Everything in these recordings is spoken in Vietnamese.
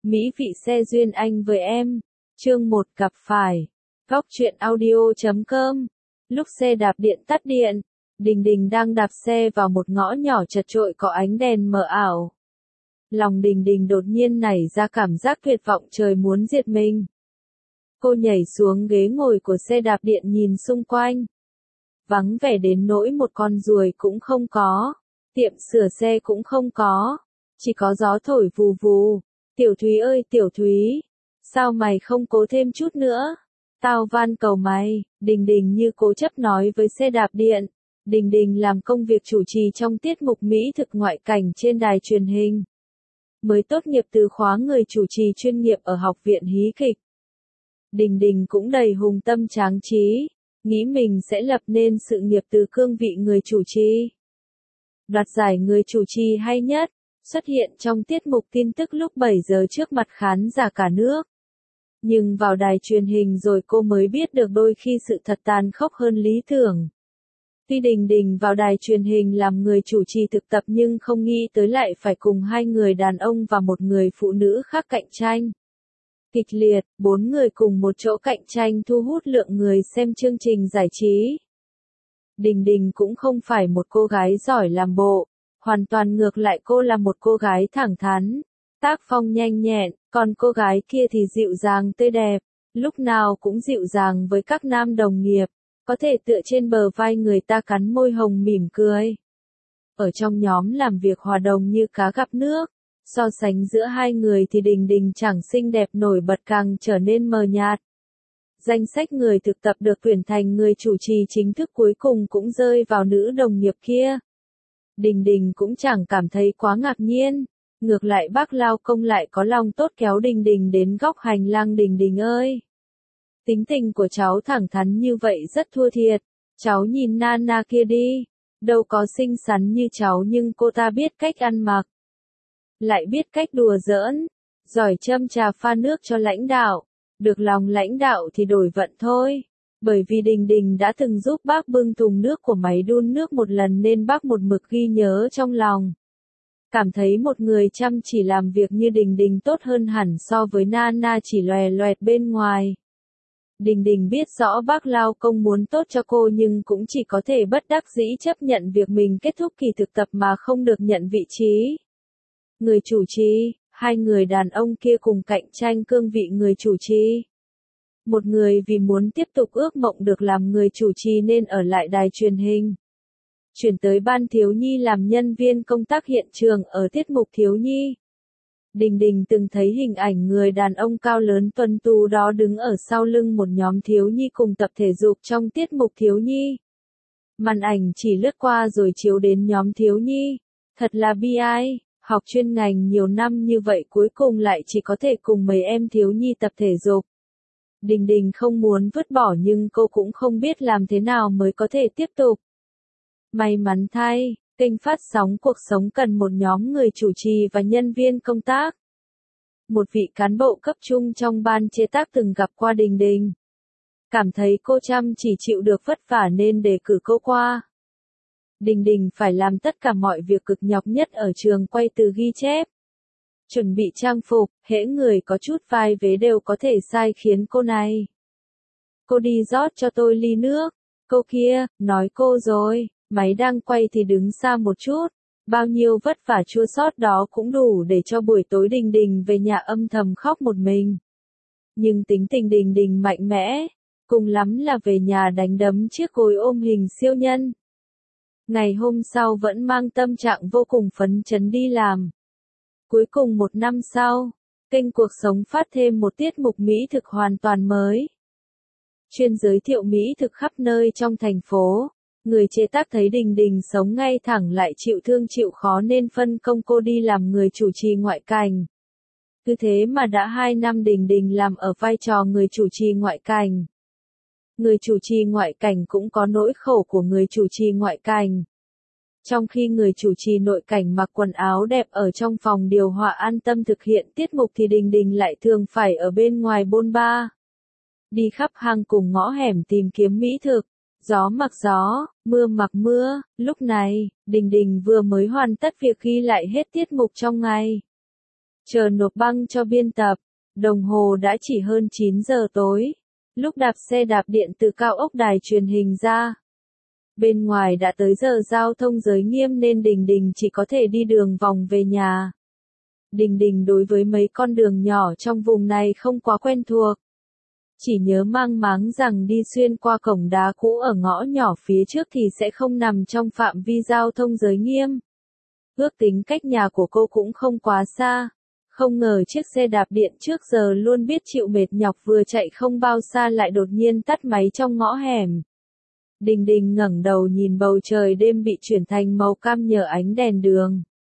Mỹ vị xe duyên anh với em. Chương 1 gặp phải. Góc truyện audio.com. Lúc xe đạp điện tắt điện, Đình Đình đang đạp xe vào một ngõ nhỏ chật chội có ánh đèn mờ ảo. Lòng Đình Đình đột nhiên nảy ra cảm giác tuyệt vọng trời muốn diệt mình. Cô nhảy xuống ghế ngồi của xe đạp điện nhìn xung quanh. Vắng vẻ đến nỗi một con ruồi cũng không có, tiệm sửa xe cũng không có, chỉ có gió thổi vù vù. Tiểu Thúy ơi Tiểu Thúy, sao mày không cố thêm chút nữa? Tao van cầu mày, Đình Đình như cố chấp nói với xe đạp điện. Đình Đình làm công việc chủ trì trong tiết mục mỹ thực ngoại cảnh trên đài truyền hình. Mới tốt nghiệp từ khóa người chủ trì chuyên nghiệp ở Học viện Hí kịch. Đình Đình cũng đầy hùng tâm tráng trí, nghĩ mình sẽ lập nên sự nghiệp từ cương vị người chủ trì. Đoạt giải người chủ trì hay nhất, xuất hiện trong tiết mục tin tức lúc 7 giờ trước mặt khán giả cả nước. Nhưng vào đài truyền hình rồi cô mới biết được đôi khi sự thật tàn khốc hơn lý tưởng. Tuy Đình Đình vào đài truyền hình làm người chủ trì thực tập nhưng không nghĩ tới lại phải cùng hai người đàn ông và một người phụ nữ khác cạnh tranh. Kịch liệt, 4 người cùng một chỗ cạnh tranh thu hút lượng người xem chương trình giải trí. Đình Đình cũng không phải một cô gái giỏi làm bộ, hoàn toàn ngược lại cô là một cô gái thẳng thắn, tác phong nhanh nhẹn, còn cô gái kia thì dịu dàng tươi đẹp, lúc nào cũng dịu dàng với các nam đồng nghiệp, có thể tựa trên bờ vai người ta cắn môi hồng mỉm cười. Ở trong nhóm làm việc hòa đồng như cá gặp nước, so sánh giữa hai người thì Đình Đình chẳng xinh đẹp nổi bật càng trở nên mờ nhạt. Danh sách người thực tập được tuyển thành người chủ trì chính thức cuối cùng cũng rơi vào nữ đồng nghiệp kia. Đình Đình cũng chẳng cảm thấy quá ngạc nhiên, ngược lại bác lao công lại có lòng tốt kéo Đình Đình đến góc hành lang. Đình Đình ơi! Tính tình của cháu thẳng thắn như vậy rất thua thiệt, cháu nhìn Nana kia đi, đâu có xinh xắn như cháu nhưng cô ta biết cách ăn mặc. Lại biết cách đùa giỡn, giỏi châm trà pha nước cho lãnh đạo, được lòng lãnh đạo thì đổi vận thôi. Bởi vì Đình Đình đã từng giúp bác bưng thùng nước của máy đun nước một lần nên bác một mực ghi nhớ trong lòng. Cảm thấy một người chăm chỉ làm việc như Đình Đình tốt hơn hẳn so với Nana chỉ loè loẹt bên ngoài. Đình Đình biết rõ bác lao công muốn tốt cho cô nhưng cũng chỉ có thể bất đắc dĩ chấp nhận việc mình kết thúc kỳ thực tập mà không được nhận vị trí người chủ trì. Hai người đàn ông kia cùng cạnh tranh cương vị người chủ trì. Một người vì muốn tiếp tục ước mộng được làm người chủ trì nên ở lại đài truyền hình. Chuyển tới ban thiếu nhi làm nhân viên công tác hiện trường ở tiết mục thiếu nhi. Đình Đình từng thấy hình ảnh người đàn ông cao lớn tuấn tú đó đứng ở sau lưng một nhóm thiếu nhi cùng tập thể dục trong tiết mục thiếu nhi. Màn ảnh chỉ lướt qua rồi chiếu đến nhóm thiếu nhi. Thật là bi ai. Học chuyên ngành nhiều năm như vậy cuối cùng lại chỉ có thể cùng mấy em thiếu nhi tập thể dục. Đình Đình không muốn vứt bỏ nhưng cô cũng không biết làm thế nào mới có thể tiếp tục. May mắn thay, kênh phát sóng cuộc sống cần một nhóm người chủ trì và nhân viên công tác. Một vị cán bộ cấp trung trong ban chế tác từng gặp qua Đình Đình. Cảm thấy cô chăm chỉ chịu được vất vả nên đề cử cô qua. Đình Đình phải làm tất cả mọi việc cực nhọc nhất ở trường quay từ ghi chép, chuẩn bị trang phục, hễ người có chút vai vế đều có thể sai khiến cô này. Cô đi rót cho tôi ly nước. Cô kia, nói cô rồi, máy đang quay thì đứng xa một chút. Bao nhiêu vất vả chua xót đó cũng đủ để cho buổi tối Đình Đình về nhà âm thầm khóc một mình. Nhưng tính tình Đình Đình mạnh mẽ, cùng lắm là về nhà đánh đấm chiếc gối ôm hình siêu nhân. Ngày hôm sau vẫn mang tâm trạng vô cùng phấn chấn đi làm. Cuối cùng một năm sau, kênh Cuộc Sống phát thêm một tiết mục mỹ thực hoàn toàn mới. Chuyên giới thiệu mỹ thực khắp nơi trong thành phố. Người chế tác thấy Đình Đình sống ngay thẳng lại chịu thương chịu khó nên phân công cô đi làm người chủ trì ngoại cảnh. Cứ thế mà đã 2 năm Đình Đình làm ở vai trò người chủ trì ngoại cảnh. Người chủ trì ngoại cảnh cũng có nỗi khổ của người chủ trì ngoại cảnh. Trong khi người chủ trì nội cảnh mặc quần áo đẹp ở trong phòng điều hòa an tâm thực hiện tiết mục thì Đình Đình lại thường phải ở bên ngoài bôn ba. Đi khắp hang cùng ngõ hẻm tìm kiếm mỹ thực. Gió mặc gió, mưa mặc mưa. Lúc này, Đình Đình vừa mới hoàn tất việc ghi lại hết tiết mục trong ngày. Chờ nộp băng cho biên tập, đồng hồ đã chỉ hơn 9 giờ tối. Lúc đạp xe đạp điện từ cao ốc đài truyền hình ra. Bên ngoài đã tới giờ giao thông giới nghiêm nên Đình Đình chỉ có thể đi đường vòng về nhà. Đình Đình đối với mấy con đường nhỏ trong vùng này không quá quen thuộc. Chỉ nhớ mang máng rằng đi xuyên qua cổng đá cũ ở ngõ nhỏ phía trước thì sẽ không nằm trong phạm vi giao thông giới nghiêm. Ước tính cách nhà của cô cũng không quá xa. Không ngờ chiếc xe đạp điện trước giờ luôn biết chịu mệt nhọc vừa chạy không bao xa lại đột nhiên tắt máy trong ngõ hẻm. Đình Đình ngẩng đầu nhìn bầu trời đêm bị chuyển thành màu cam nhờ ánh đèn đường.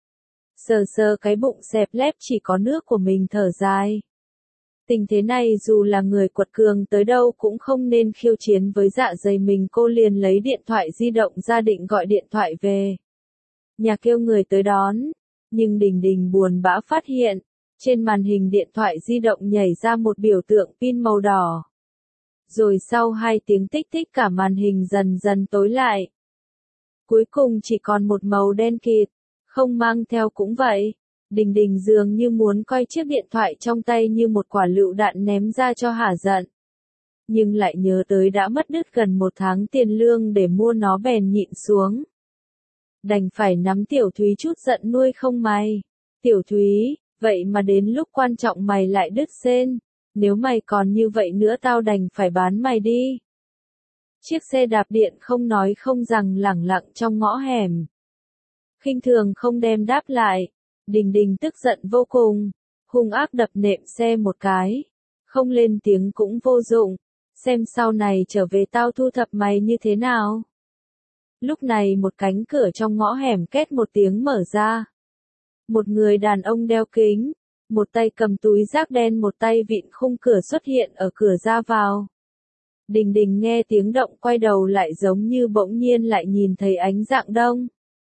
Sờ sờ cái bụng xẹp lép chỉ có nước của mình thở dài. Tình thế này dù là người quật cường tới đâu cũng không nên khiêu chiến với dạ dày mình. Cô liền lấy điện thoại di động ra định gọi điện thoại về nhà kêu người tới đón. Nhưng Đình Đình buồn bã phát hiện, trên màn hình điện thoại di động nhảy ra một biểu tượng pin màu đỏ. Rồi sau 2 tiếng tích tích cả màn hình dần dần tối lại. Cuối cùng chỉ còn một màu đen kịt, không mang theo cũng vậy. Đình Đình dường như muốn coi chiếc điện thoại trong tay như một quả lựu đạn ném ra cho hả giận. Nhưng lại nhớ tới đã mất đứt gần 1 tháng tiền lương để mua nó bèn nhịn xuống. Đành phải nắm Tiểu Thúy chút giận nuôi không mày. Tiểu Thúy, vậy mà đến lúc quan trọng mày lại đứt sên. Nếu mày còn như vậy nữa tao đành phải bán mày đi. Chiếc xe đạp điện không nói không rằng lẳng lặng trong ngõ hẻm. Khinh thường không đem đáp lại. Đình Đình tức giận vô cùng. Hung ác đập nệm xe một cái. Không lên tiếng cũng vô dụng. Xem sau này trở về tao thu thập mày như thế nào. Lúc này một cánh cửa trong ngõ hẻm két một tiếng mở ra. Một người đàn ông đeo kính, một tay cầm túi rác đen một tay vịn khung cửa xuất hiện ở cửa ra vào. Đình Đình nghe tiếng động quay đầu lại giống như bỗng nhiên lại nhìn thấy Ánh Dạng Đông.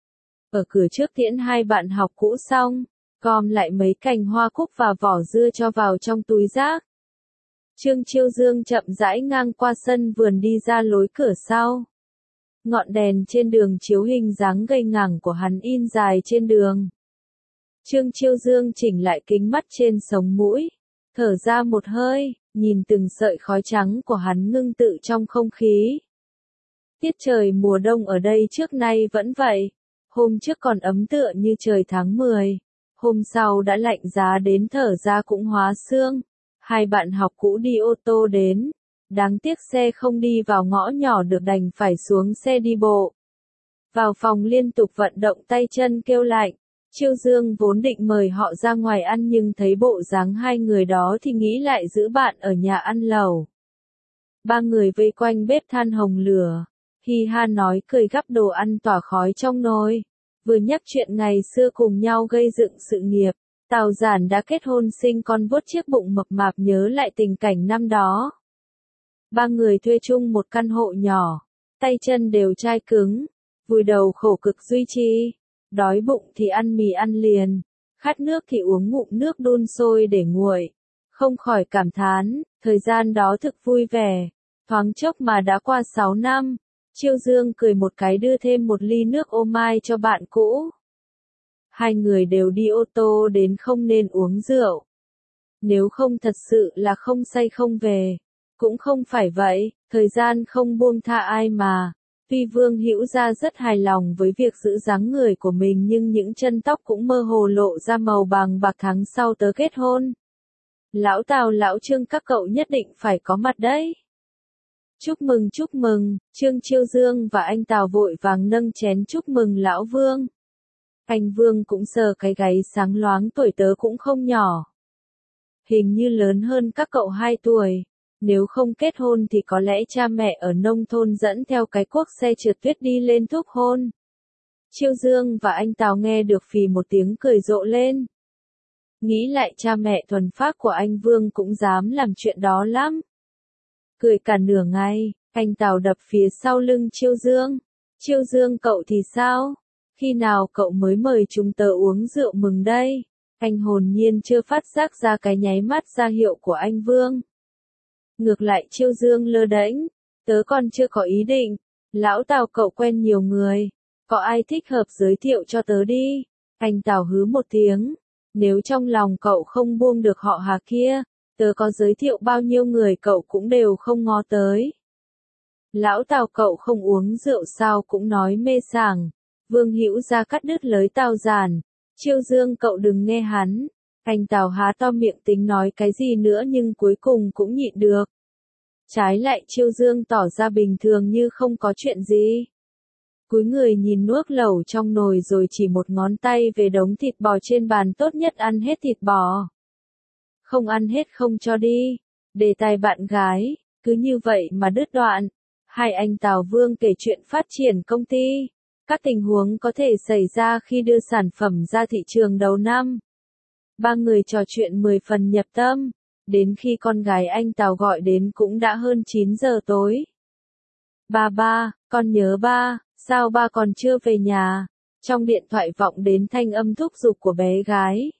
Ở cửa trước tiễn 2 bạn học cũ xong, gom lại mấy cành hoa cúc và vỏ dưa cho vào trong túi rác. Trương Chiêu Dương chậm rãi ngang qua sân vườn đi ra lối cửa sau. Ngọn đèn trên đường chiếu hình dáng gầy ngẳng của hắn in dài trên đường. Trương Chiêu Dương chỉnh lại kính mắt trên sống mũi, thở ra một hơi, nhìn từng sợi khói trắng của hắn ngưng tự trong không khí. Tiết trời mùa đông ở đây trước nay vẫn vậy, hôm trước còn ấm tựa như trời tháng 10, hôm sau đã lạnh giá đến thở ra cũng hóa xương. 2 bạn học cũ đi ô tô đến. Đáng tiếc xe không đi vào ngõ nhỏ được đành phải xuống xe đi bộ. Vào phòng liên tục vận động tay chân kêu lạnh. Chiêu Dương vốn định mời họ ra ngoài ăn nhưng thấy bộ dáng 2 người đó thì nghĩ lại giữ bạn ở nhà ăn lẩu. 3 người vây quanh bếp than hồng lửa. Hi ha nói cười gắp đồ ăn tỏa khói trong nồi. Vừa nhắc chuyện ngày xưa cùng nhau gây dựng sự nghiệp. Tào Giản đã kết hôn sinh con vuốt chiếc bụng mập mạp nhớ lại tình cảnh năm đó. 3 người thuê chung một căn hộ nhỏ, tay chân đều chai cứng, vùi đầu khổ cực duy trì, đói bụng thì ăn mì ăn liền, khát nước thì uống ngụm nước đun sôi để nguội, không khỏi cảm thán, thời gian đó thực vui vẻ, thoáng chốc mà đã qua 6 năm, Chiêu Dương cười một cái đưa thêm một ly nước ô mai cho bạn cũ. 2 người đều đi ô tô đến không nên uống rượu. Nếu không thật sự là không say không về. Cũng không phải vậy, thời gian không buông tha ai mà. Tuy Vương Hữu Gia rất hài lòng với việc giữ dáng người của mình nhưng những chân tóc cũng mơ hồ lộ ra màu bằng bạc tháng sau tớ kết hôn. Lão Tào lão Trương các cậu nhất định phải có mặt đấy. Chúc mừng, Trương Chiêu Dương và anh Tào vội vàng nâng chén chúc mừng lão Vương. Anh Vương cũng sờ cái gáy sáng loáng tuổi tớ cũng không nhỏ. Hình như lớn hơn các cậu 2 tuổi. Nếu không kết hôn thì có lẽ cha mẹ ở nông thôn dẫn theo cái cuốc xe trượt tuyết đi lên thúc hôn. Chiêu Dương và anh Tào nghe được phì một tiếng cười rộ lên. Nghĩ lại cha mẹ thuần phác của anh Vương cũng dám làm chuyện đó lắm. Cười cả nửa ngày, anh Tào đập phía sau lưng Chiêu Dương. Chiêu Dương cậu thì sao? Khi nào cậu mới mời chúng tớ uống rượu mừng đây? Anh hồn nhiên chưa phát giác ra cái nháy mắt ra hiệu của anh Vương. Ngược lại Chiêu Dương lơ đễnh, tớ còn chưa có ý định, lão Tào cậu quen nhiều người, có ai thích hợp giới thiệu cho tớ đi. Anh Tào hứ một tiếng, Nếu trong lòng cậu không buông được họ Hà kia, tớ có giới thiệu bao nhiêu người cậu cũng đều không ngó tới. Lão Tào cậu không uống rượu sao cũng nói mê sảng. Vương Hữu Gia cắt đứt lời Tào Giản. Chiêu Dương cậu đừng nghe hắn. Anh Tào há to miệng tính nói cái gì nữa nhưng cuối cùng cũng nhịn được. Trái lại Chiêu Dương tỏ ra bình thường như không có chuyện gì. Cúi người nhìn nuốt lẩu trong nồi rồi chỉ một ngón tay về đống thịt bò trên bàn, tốt nhất ăn hết thịt bò. Không ăn hết không cho đi. Đề tài bạn gái, cứ như vậy mà đứt đoạn. Hai anh Tào Vương kể chuyện phát triển công ty. Các tình huống có thể xảy ra khi đưa sản phẩm ra thị trường đầu năm. Ba người trò chuyện 10 phần nhập tâm. Đến khi con gái anh Tào gọi đến cũng đã hơn 9 giờ tối. Ba, con nhớ ba, sao ba còn chưa về nhà? Trong điện thoại vọng đến thanh âm thúc giục của bé gái.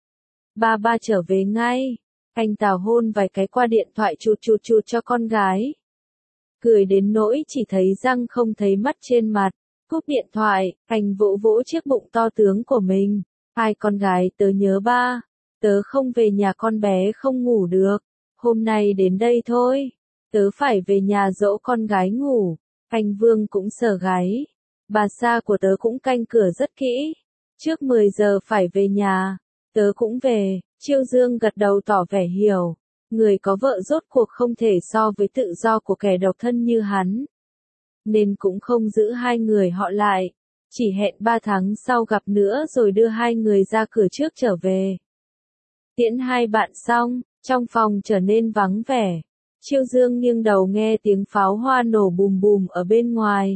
Ba trở về ngay. Anh Tào hôn vài cái qua điện thoại chụt cho con gái. Cười đến nỗi chỉ thấy răng không thấy mắt trên mặt. Cúp điện thoại, anh vỗ vỗ chiếc bụng to tướng của mình. Hai con gái tớ nhớ ba. Tớ không về nhà con bé không ngủ được. Hôm nay đến đây thôi. Tớ phải về nhà dỗ con gái ngủ. Anh Vương cũng sờ gáy. Bà Sa của tớ cũng canh cửa rất kỹ. Trước 10 giờ phải về nhà. Tớ cũng về. Chiêu Dương gật đầu tỏ vẻ hiểu. Người có vợ rốt cuộc không thể so với tự do của kẻ độc thân như hắn. Nên cũng không giữ hai người họ lại. Chỉ hẹn 3 tháng sau gặp nữa rồi đưa hai người ra cửa trước trở về. Tiễn hai bạn xong, trong phòng trở nên vắng vẻ. Chiêu Dương nghiêng đầu nghe tiếng pháo hoa nổ bùm bùm ở bên ngoài.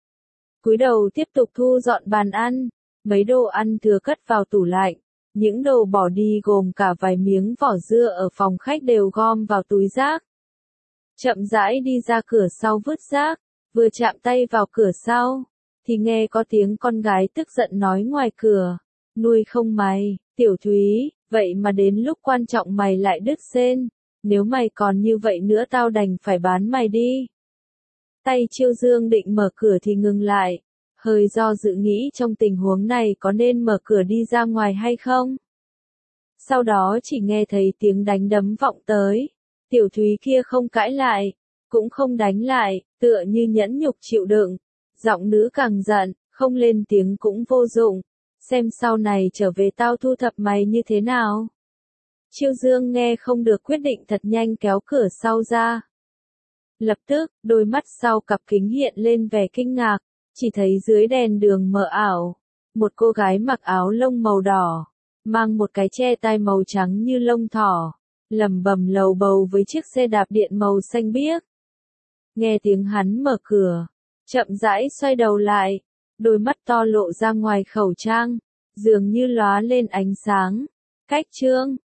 Cúi đầu tiếp tục thu dọn bàn ăn. Mấy đồ ăn thừa cất vào tủ lạnh. Những đồ bỏ đi gồm cả vài miếng vỏ dưa ở phòng khách đều gom vào túi rác. Chậm rãi đi ra cửa sau vứt rác. Vừa chạm tay vào cửa sau, thì nghe có tiếng con gái tức giận nói ngoài cửa. Nuôi không mày, Tiểu Thúy, vậy mà đến lúc quan trọng mày lại đứt sên. Nếu mày còn như vậy nữa tao đành phải bán mày đi. Tay Chiêu Dương định mở cửa thì ngừng lại. Hơi do dự nghĩ trong tình huống này có nên mở cửa đi ra ngoài hay không. Sau đó chỉ nghe thấy tiếng đánh đấm vọng tới. Tiểu Thúy kia không cãi lại, cũng không đánh lại, tựa như nhẫn nhục chịu đựng. Giọng nữ càng giận, không lên tiếng cũng vô dụng. Xem sau này trở về tao thu thập mày như thế nào. Chiêu Dương nghe không được quyết định thật nhanh kéo cửa sau ra. Lập tức, đôi mắt sau cặp kính hiện lên vẻ kinh ngạc, chỉ thấy dưới đèn đường mờ ảo. Một cô gái mặc áo lông màu đỏ, mang một cái che tai màu trắng như lông thỏ, lẩm bẩm lầu bầu với chiếc xe đạp điện màu xanh biếc. Nghe tiếng hắn mở cửa, chậm rãi xoay đầu lại, đôi mắt to lộ ra ngoài khẩu trang, dường như lóa lên ánh sáng. Cách chương